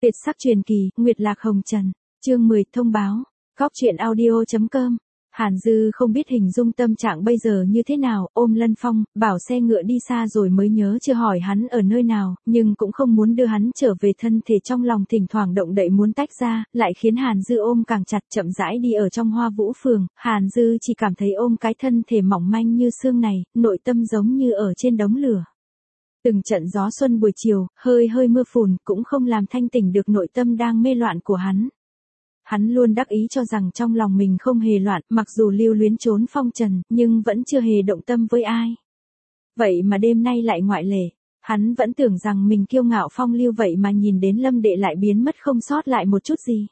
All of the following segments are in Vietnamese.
Tuyệt sắc truyền kỳ, Nguyệt Lạc Hồng Trần, chương 10, thông báo, góc truyện audio.com. Hàn Dư không biết hình dung tâm trạng bây giờ như thế nào, ôm Lân Phong, bảo xe ngựa đi xa rồi mới nhớ chưa hỏi hắn ở nơi nào, nhưng cũng không muốn đưa hắn trở về, thân thể trong lòng thỉnh thoảng động đậy muốn tách ra, lại khiến Hàn Dư ôm càng chặt, chậm rãi đi ở trong Hoa Vũ Phường. Hàn Dư chỉ cảm thấy ôm cái thân thể mỏng manh như xương này, nội tâm giống như ở trên đống lửa. Từng trận gió xuân buổi chiều, hơi hơi mưa phùn, cũng không làm thanh tỉnh được nội tâm đang mê loạn của hắn. Hắn luôn đắc ý cho rằng trong lòng mình không hề loạn, mặc dù lưu luyến trốn phong trần, nhưng vẫn chưa hề động tâm với ai. Vậy mà đêm nay lại ngoại lệ. Hắn vẫn tưởng rằng mình kiêu ngạo phong lưu, vậy mà nhìn đến Lâm Đệ lại biến mất không sót lại một chút gì.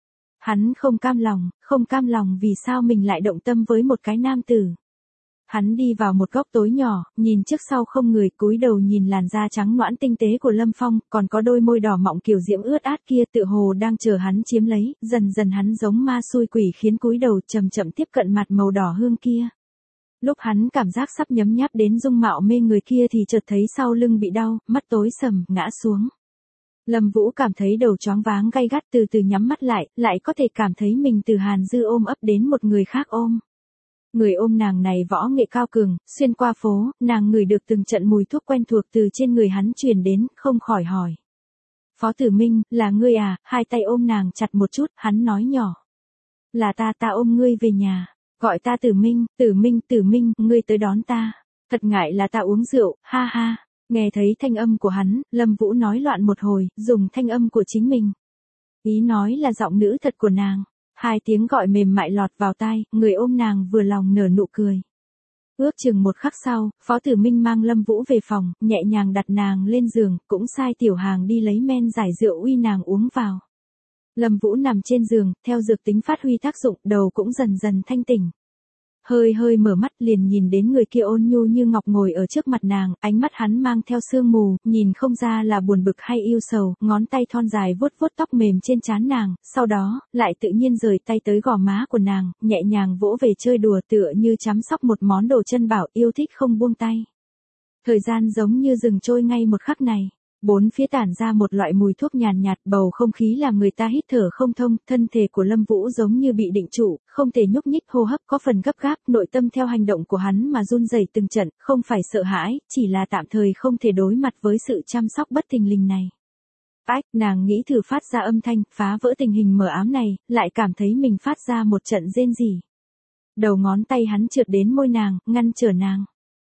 Hắn không cam lòng vì sao mình lại động tâm với một cái nam tử. Hắn đi vào một góc tối nhỏ, nhìn trước sau không người, cúi đầu nhìn làn da trắng nõn tinh tế của Lâm Phong, còn có đôi môi đỏ mọng kiều diễm ướt át kia, tựa hồ đang chờ hắn chiếm lấy. Dần dần hắn giống ma xui quỷ khiến, cúi đầu chậm chậm tiếp cận mặt màu đỏ hương kia. Lúc hắn cảm giác sắp nhấm nháp đến dung mạo mê người kia thì chợt thấy sau lưng bị đau, mắt tối sầm, ngã xuống. Lâm Vũ cảm thấy đầu choáng váng gay gắt, từ từ nhắm mắt lại có thể cảm thấy mình từ Hàn Dư ôm ấp đến một người khác ôm. Người ôm nàng này võ nghệ cao cường, xuyên qua phố, nàng ngửi được từng trận mùi thuốc quen thuộc từ trên người hắn truyền đến, không khỏi hỏi. Phó Tử Minh, là ngươi à? Hai tay ôm nàng chặt một chút, hắn nói nhỏ. Là ta ôm ngươi về nhà, gọi ta Tử Minh, ngươi tới đón ta. Thật ngại là ta uống rượu, ha ha. Nghe thấy thanh âm của hắn, Lâm Vũ nói loạn một hồi, dùng thanh âm của chính mình. Ý nói là giọng nữ thật của nàng. Hai tiếng gọi mềm mại lọt vào tai, người ôm nàng vừa lòng nở nụ cười. Ước chừng một khắc sau, Phó Tử Minh mang Lâm Vũ về phòng, nhẹ nhàng đặt nàng lên giường, cũng sai tiểu hàng đi lấy men giải rượu uy nàng uống vào. Lâm Vũ nằm trên giường, theo dược tính phát huy tác dụng, đầu cũng dần dần thanh tỉnh. Hơi hơi mở mắt liền nhìn đến người kia ôn nhu như ngọc ngồi ở trước mặt nàng, ánh mắt hắn mang theo sương mù, nhìn không ra là buồn bực hay yêu sầu, ngón tay thon dài vuốt vuốt tóc mềm trên trán nàng, sau đó, lại tự nhiên rời tay tới gò má của nàng, nhẹ nhàng vỗ về chơi đùa tựa như chăm sóc một món đồ chân bảo, yêu thích không buông tay. Thời gian giống như dừng trôi ngay một khắc này. Bốn phía tản ra một loại mùi thuốc nhàn nhạt, bầu không khí làm người ta hít thở không thông, thân thể của Lâm Vũ giống như bị định trụ, không thể nhúc nhích, hô hấp có phần gấp gáp, nội tâm theo hành động của hắn mà run rẩy từng trận, không phải sợ hãi, chỉ là tạm thời không thể đối mặt với sự chăm sóc bất thình lình này. Ách, nàng nghĩ thử phát ra âm thanh, phá vỡ tình hình mờ ám này, lại cảm thấy mình phát ra một trận rên rỉ. Đầu ngón tay hắn trượt đến môi nàng, ngăn trở nàng.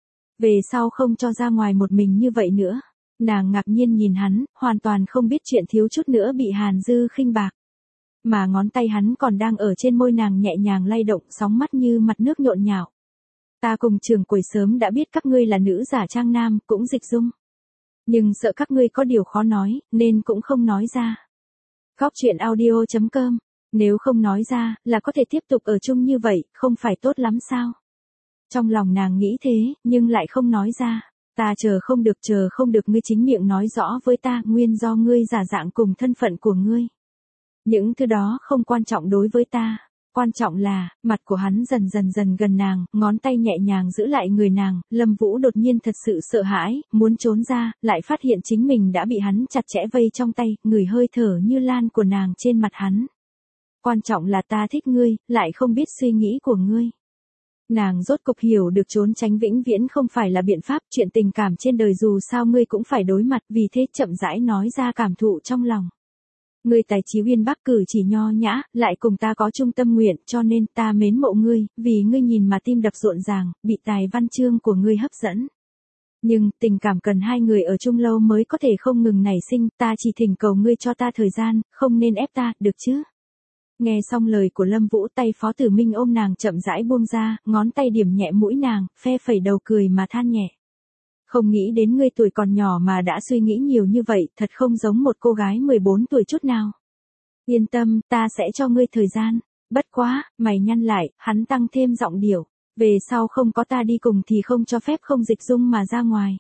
Về sau không cho ra ngoài một mình như vậy nữa. Nàng ngạc nhiên nhìn hắn, hoàn toàn không biết chuyện thiếu chút nữa bị Hàn Dư khinh bạc. Mà ngón tay hắn còn đang ở trên môi nàng nhẹ nhàng lay động, sóng mắt như mặt nước nhộn nhạo. Ta cùng Trường Quầy sớm đã biết các ngươi là nữ giả trang nam, cũng dịch dung. Nhưng sợ các ngươi có điều khó nói, nên cũng không nói ra. Góc truyện audio.com. Nếu không nói ra, là có thể tiếp tục ở chung như vậy, không phải tốt lắm sao? Trong lòng nàng nghĩ thế, nhưng lại không nói ra. Ta chờ không được ngươi chính miệng nói rõ với ta, nguyên do ngươi giả dạng cùng thân phận của ngươi. Những thứ đó không quan trọng đối với ta, quan trọng là, mặt của hắn dần gần nàng, ngón tay nhẹ nhàng giữ lại người nàng, Lâm Vũ đột nhiên thật sự sợ hãi, muốn trốn ra, lại phát hiện chính mình đã bị hắn chặt chẽ vây trong tay, ngửi hơi thở như lan của nàng trên mặt hắn. Quan trọng là ta thích ngươi, lại không biết suy nghĩ của ngươi. Nàng rốt cục hiểu được trốn tránh vĩnh viễn không phải là biện pháp, chuyện tình cảm trên đời dù sao ngươi cũng phải đối mặt, vì thế chậm rãi nói ra cảm thụ trong lòng. Ngươi tài trí uyên bác, cử chỉ nho nhã, lại cùng ta có chung tâm nguyện, cho nên ta mến mộ ngươi, vì ngươi nhìn mà tim đập rộn ràng, bị tài văn chương của ngươi hấp dẫn. Nhưng, tình cảm cần hai người ở chung lâu mới có thể không ngừng nảy sinh, ta chỉ thỉnh cầu ngươi cho ta thời gian, không nên ép ta, được chứ? Nghe xong lời của Lâm Vũ, tay Phó Tử Minh ôm nàng chậm rãi buông ra, ngón tay điểm nhẹ mũi nàng, phe phẩy đầu cười mà than nhẹ. Không nghĩ đến ngươi tuổi còn nhỏ mà đã suy nghĩ nhiều như vậy, thật không giống một cô gái 14 tuổi chút nào. Yên tâm, ta sẽ cho ngươi thời gian. Bất quá, mày nhăn lại, hắn tăng thêm giọng điệu. Về sau không có ta đi cùng thì không cho phép không dịch dung mà ra ngoài.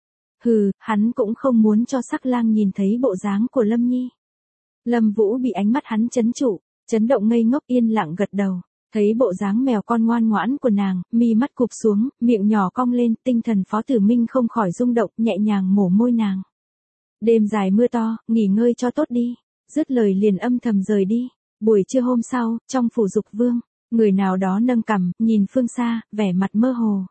Hừ, hắn cũng không muốn cho Sắc Lang nhìn thấy bộ dáng của Lâm Nhi. Lâm Vũ bị ánh mắt hắn chấn trụ. Chấn động ngây ngốc, yên lặng gật đầu, thấy bộ dáng mèo con ngoan ngoãn của nàng, mi mắt cụp xuống, miệng nhỏ cong lên, tinh thần Phó Tử Minh không khỏi rung động, nhẹ nhàng mổ môi nàng. Đêm dài mưa to, nghỉ ngơi cho tốt đi. Dứt lời liền âm thầm rời đi. Buổi trưa hôm sau, trong phủ Dục Vương, người nào đó nâng cằm, nhìn phương xa, vẻ mặt mơ hồ.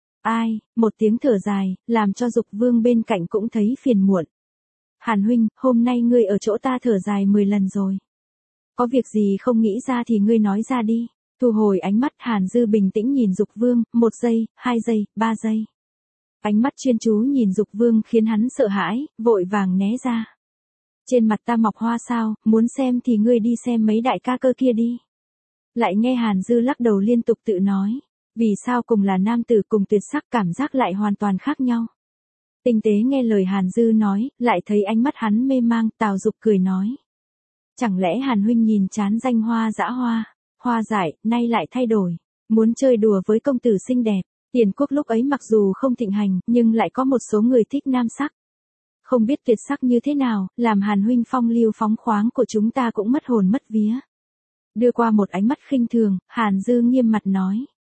Ai, một tiếng thở dài, làm cho Dục Vương bên cạnh cũng thấy phiền muộn. Hàn huynh, hôm nay ngươi ở chỗ ta thở dài 10 lần rồi. Có việc gì không nghĩ ra thì ngươi nói ra đi. Thu hồi ánh mắt, Hàn Dư bình tĩnh nhìn Dục Vương, 1 giây, 2 giây, 3 giây. Ánh mắt chuyên chú nhìn Dục Vương khiến hắn sợ hãi, vội vàng né ra. Trên mặt ta mọc hoa sao, muốn xem thì ngươi đi xem mấy đại ca cơ kia đi. Lại nghe Hàn Dư lắc đầu liên tục tự nói. Vì sao cùng là nam tử cùng tuyệt sắc cảm giác lại hoàn toàn khác nhau. Tinh tế nghe lời Hàn Dư nói, lại thấy ánh mắt hắn mê mang, Tào Dục cười nói. Chẳng lẽ Hàn huynh nhìn chán danh hoa dã hoa, hoa dại, nay lại thay đổi, muốn chơi đùa với công tử xinh đẹp. Tiền quốc lúc ấy mặc dù không thịnh hành, nhưng lại có một số người thích nam sắc. Không biết tuyệt sắc như thế nào, làm Hàn huynh phong lưu phóng khoáng của chúng ta cũng mất hồn mất vía. Đưa qua một ánh mắt khinh thường, Hàn Dư nghiêm mặt nói.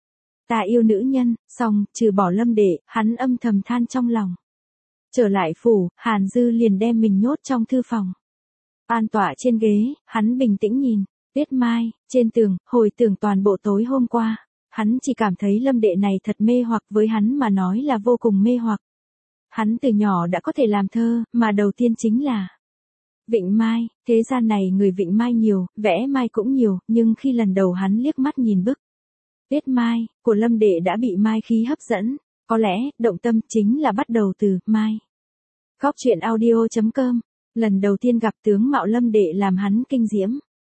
Ta yêu nữ nhân, xong, trừ bỏ Lâm Đệ, hắn âm thầm than trong lòng. Trở lại phủ, Hàn Dư liền đem mình nhốt trong thư phòng. An tọa trên ghế, hắn bình tĩnh nhìn, Tiết Mai, trên tường, hồi tưởng toàn bộ tối hôm qua. Hắn chỉ cảm thấy Lâm Đệ này thật mê hoặc, với hắn mà nói là vô cùng mê hoặc. Hắn từ nhỏ đã có thể làm thơ, mà đầu tiên chính là Vịnh Mai, thế gian này người Vịnh Mai nhiều, vẽ mai cũng nhiều, nhưng khi lần đầu hắn liếc mắt nhìn bức Tiết Mai của Lâm Đệ đã bị mai khí hấp dẫn, có lẽ động tâm chính là bắt đầu từ mai. Góc truyện audio.com. Lần đầu tiên gặp tướng mạo Lâm Đệ làm hắn kinh diễm.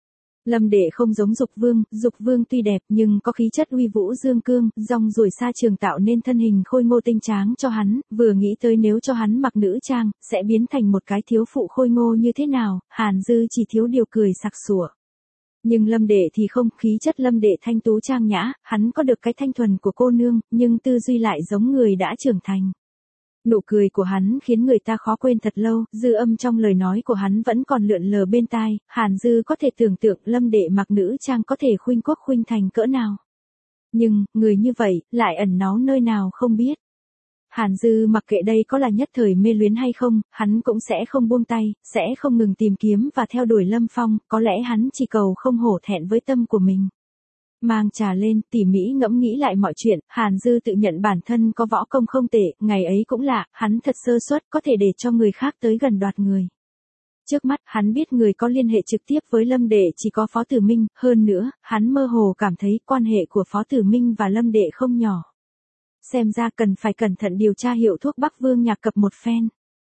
Lâm Đệ không giống Dục Vương tuy đẹp nhưng có khí chất uy vũ dương cương, rong ruổi xa trường tạo nên thân hình khôi ngô tinh tráng cho hắn, vừa nghĩ tới nếu cho hắn mặc nữ trang, sẽ biến thành một cái thiếu phụ khôi ngô như thế nào, Hàn Dư chỉ thiếu điều cười sặc sủa. Nhưng Lâm Đệ thì không, khí chất Lâm Đệ thanh tú trang nhã, hắn có được cái thanh thuần của cô nương, nhưng tư duy lại giống người đã trưởng thành. Nụ cười của hắn khiến người ta khó quên thật lâu, dư âm trong lời nói của hắn vẫn còn lượn lờ bên tai, Hàn Dư có thể tưởng tượng Lâm Đệ mặc nữ trang có thể khuynh quốc khuynh thành cỡ nào. Nhưng, người như vậy, lại ẩn náu nơi nào không biết. Hàn Dư mặc kệ đây có là nhất thời mê luyến hay không, hắn cũng sẽ không buông tay, sẽ không ngừng tìm kiếm và theo đuổi Lâm Phong, có lẽ hắn chỉ cầu không hổ thẹn với tâm của mình. Mang trà lên, tỉ mỉ ngẫm nghĩ lại mọi chuyện, Hàn Dư tự nhận bản thân có võ công không tệ, ngày ấy cũng lạ, hắn thật sơ suất có thể để cho người khác tới gần đoạt người. Trước mắt, hắn biết người có liên hệ trực tiếp với Lâm Đệ chỉ có Phó Tử Minh, hơn nữa, hắn mơ hồ cảm thấy quan hệ của Phó Tử Minh và Lâm Đệ không nhỏ. Xem ra cần phải cẩn thận điều tra hiệu thuốc Bắc Vương nhạc cập một phen.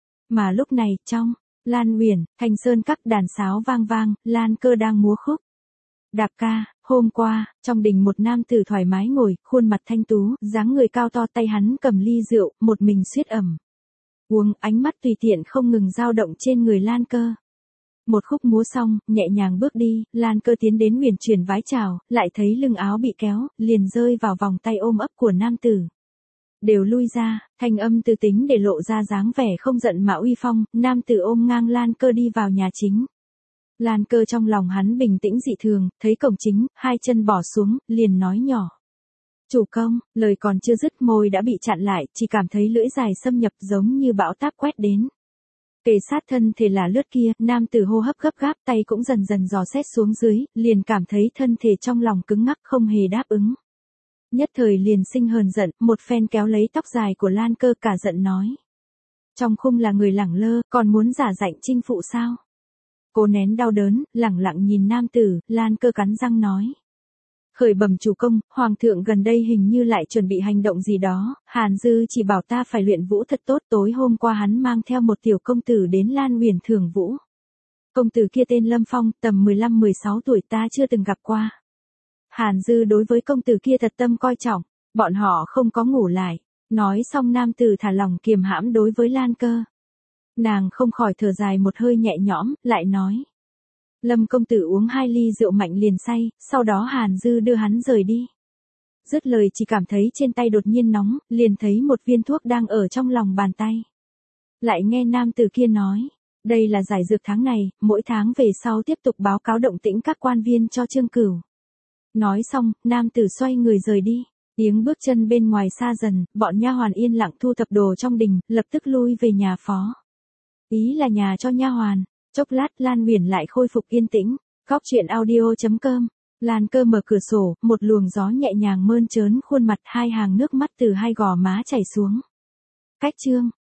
Mà lúc này, trong Lan Uyển, Thanh Sơn các đàn sáo vang vang, Lan Cơ đang múa khúc. Đạp ca, hôm qua, trong đình một nam tử thoải mái ngồi, khuôn mặt thanh tú, dáng người cao to, tay hắn cầm ly rượu, một mình suýt ẩm. Uống, ánh mắt tùy tiện không ngừng dao động trên người Lan Cơ. Một khúc múa xong, nhẹ nhàng bước đi, Lan Cơ tiến đến uyển chuyển vái chào, lại thấy lưng áo bị kéo, liền rơi vào vòng tay ôm ấp của nam tử. Đều lui ra, thanh âm tư tính để lộ ra dáng vẻ không giận mà uy phong, nam tử ôm ngang Lan Cơ đi vào nhà chính. Lan Cơ trong lòng hắn bình tĩnh dị thường, thấy cổng chính, hai chân bỏ xuống, liền nói nhỏ. Chủ công, lời còn chưa dứt môi đã bị chặn lại, chỉ cảm thấy lưỡi dài xâm nhập giống như bão táp quét đến. Kề sát thân thể là lướt kia, nam tử hô hấp gấp gáp, tay cũng dần dần dò xét xuống dưới, liền cảm thấy thân thể trong lòng cứng ngắc không hề đáp ứng. Nhất thời liền sinh hờn giận, một phen kéo lấy tóc dài của Lan Cơ cả giận nói. Trong khung là người lẳng lơ, còn muốn giả dạnh chinh phụ sao? Cô nén đau đớn, lẳng lặng nhìn nam tử, Lan Cơ cắn răng nói. Khởi bẩm chủ công, hoàng thượng gần đây hình như lại chuẩn bị hành động gì đó, Hàn Dư chỉ bảo ta phải luyện vũ thật tốt, tối hôm qua hắn mang theo một tiểu công tử đến Lan Uyển thưởng vũ. Công tử kia tên Lâm Phong, tầm 15-16 tuổi, ta chưa từng gặp qua. Hàn Dư đối với công tử kia thật tâm coi trọng, bọn họ không có ngủ lại. Nói xong nam tử thả lòng kiềm hãm đối với Lan Cơ. Nàng không khỏi thở dài một hơi nhẹ nhõm, lại nói. Lâm công tử uống 2 ly rượu mạnh liền say, sau đó Hàn Dư đưa hắn rời đi. Dứt lời chỉ cảm thấy trên tay đột nhiên nóng, liền thấy một viên thuốc đang ở trong lòng bàn tay. Lại nghe nam tử kia nói, đây là giải dược tháng này, mỗi tháng về sau tiếp tục báo cáo động tĩnh các quan viên cho Trương Cửu. Nói xong, nam tử xoay người rời đi. Tiếng bước chân bên ngoài xa dần, bọn nha hoàn yên lặng thu thập đồ trong đình, lập tức lui về nhà phó. Ý là nhà cho nha hoàn. Chốc lát Lan Huyền lại khôi phục yên tĩnh. Góc chuyện audio.com. Lan Cơ mở cửa sổ, một luồng gió nhẹ nhàng mơn trớn khuôn mặt, hai hàng nước mắt từ hai gò má chảy xuống. Cách chương.